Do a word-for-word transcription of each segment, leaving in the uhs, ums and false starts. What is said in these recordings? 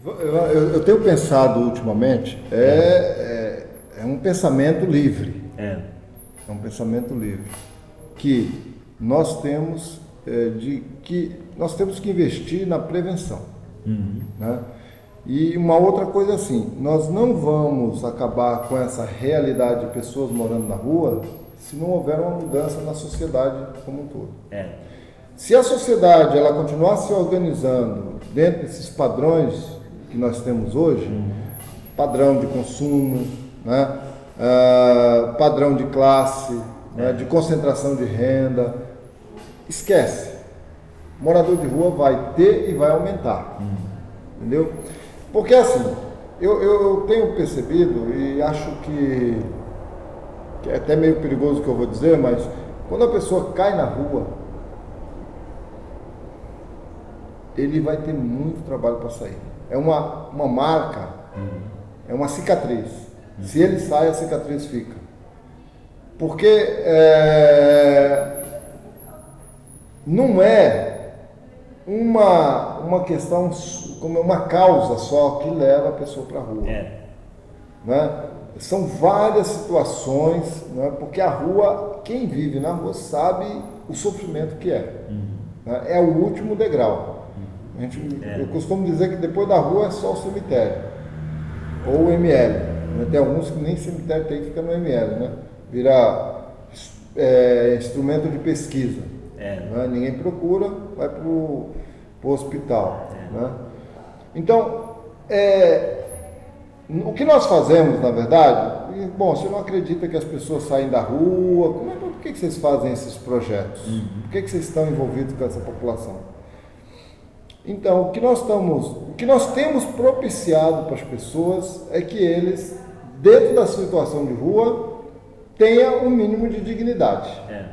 Eu, eu tenho pensado ultimamente, é, é, é um pensamento livre. É. É um pensamento livre. Que nós temos, é, de, que nós temos que investir na prevenção. Uhum. Né? E uma outra coisa assim, nós não vamos acabar com essa realidade de pessoas morando na rua se não houver uma mudança na sociedade como um todo. É. Se a sociedade ela continuar se organizando dentro desses padrões que nós temos hoje, uhum. padrão de consumo, né? uh, padrão de classe, é. né? de concentração de renda, esquece. Morador de rua vai ter e vai aumentar. Uhum. Entendeu? Porque assim, eu, eu, eu tenho percebido e acho que, que é até meio perigoso o que eu vou dizer, mas quando a pessoa cai na rua, ele vai ter muito trabalho para sair. É uma, uma marca, uhum. é uma cicatriz. Uhum. Se ele sai, a cicatriz fica. Porque é, não é uma, uma questão, como uma causa só que leva a pessoa para a rua. É. Né? São várias situações, né? Porque a rua, quem vive na rua sabe o sofrimento que é. Uhum. Né? É o último degrau. A gente, é. Eu costumo dizer que depois da rua é só o cemitério, ou o M L. Né? Tem alguns que nem cemitério tem, fica no M L, né? Vira é, instrumento de pesquisa. É. Né? Ninguém procura, vai para o hospital. É. Né? Então, é, o que nós fazemos, na verdade, e, bom, você não acredita que as pessoas saem da rua, como é, por que, que vocês fazem esses projetos? Uhum. Por que, que vocês estão envolvidos com essa população? Então, o que nós estamos, o que nós temos propiciado para as pessoas é que eles, dentro da situação de rua, tenham um mínimo de dignidade. É.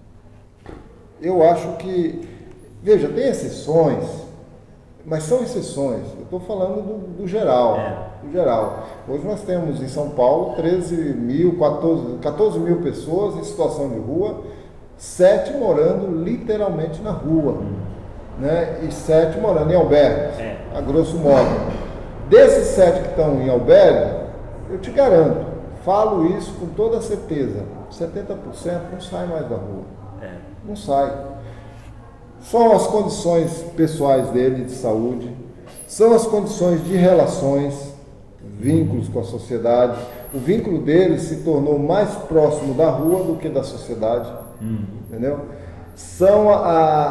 Eu acho que, veja, tem exceções, mas são exceções. Eu estou falando do, do geral, é. do geral. Hoje nós temos em São Paulo treze mil, quatorze, quatorze mil pessoas em situação de rua, sete morando literalmente na rua. Hum. Né, e sete morando em albergues, é. a grosso modo. Desses sete que estão em albergue, eu te garanto, falo isso com toda certeza, setenta por cento não sai mais da rua. É. Não sai. São as condições pessoais dele de saúde, são as condições de relações, vínculos com a sociedade. O vínculo dele se tornou mais próximo da rua do que da sociedade. Uhum. Entendeu? São a,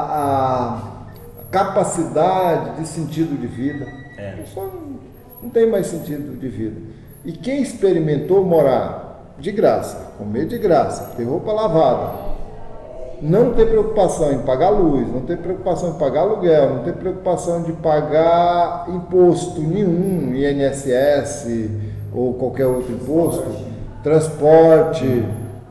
a capacidade de sentido de vida. É. Só não, não tem mais sentido de vida. E quem experimentou morar de graça, comer de graça, ter roupa lavada, não ter preocupação em pagar luz, não ter preocupação em pagar aluguel, não ter preocupação de pagar imposto nenhum, I N S S ou qualquer outro imposto, transporte,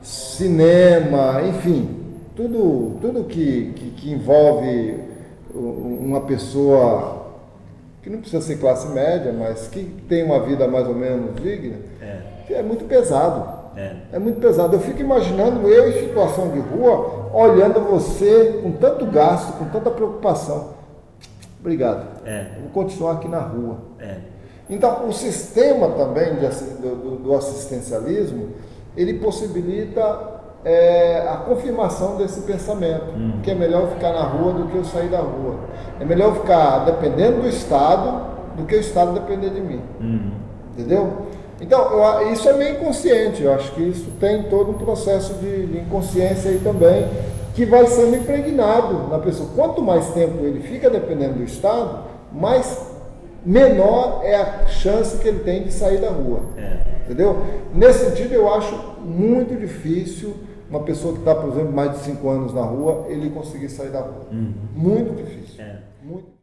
cinema, enfim, tudo, tudo que, que, que envolve uma pessoa que não precisa ser classe média, mas que tem uma vida mais ou menos digna, é, é muito pesado. É. é muito pesado. Eu fico imaginando eu em situação de rua, olhando você com tanto gasto, com tanta preocupação. Obrigado. É. Vou continuar aqui na rua. É. Então, o sistema também de, do, do assistencialismo, ele possibilita É, a confirmação desse pensamento, hum. que é melhor ficar na rua do que eu sair da rua. É melhor ficar dependendo do Estado do que o Estado depender de mim. Hum. Entendeu? Então, eu, isso é meio inconsciente. Eu acho que isso tem todo um processo de, de inconsciência aí também, que vai sendo impregnado na pessoa. Quanto mais tempo ele fica dependendo do Estado, mais menor é a chance que ele tem de sair da rua. É. Entendeu? Nesse sentido, eu acho muito difícil uma pessoa que está, por exemplo, mais de cinco anos na rua, ele conseguir sair da rua. Uhum. Muito difícil. É. Muito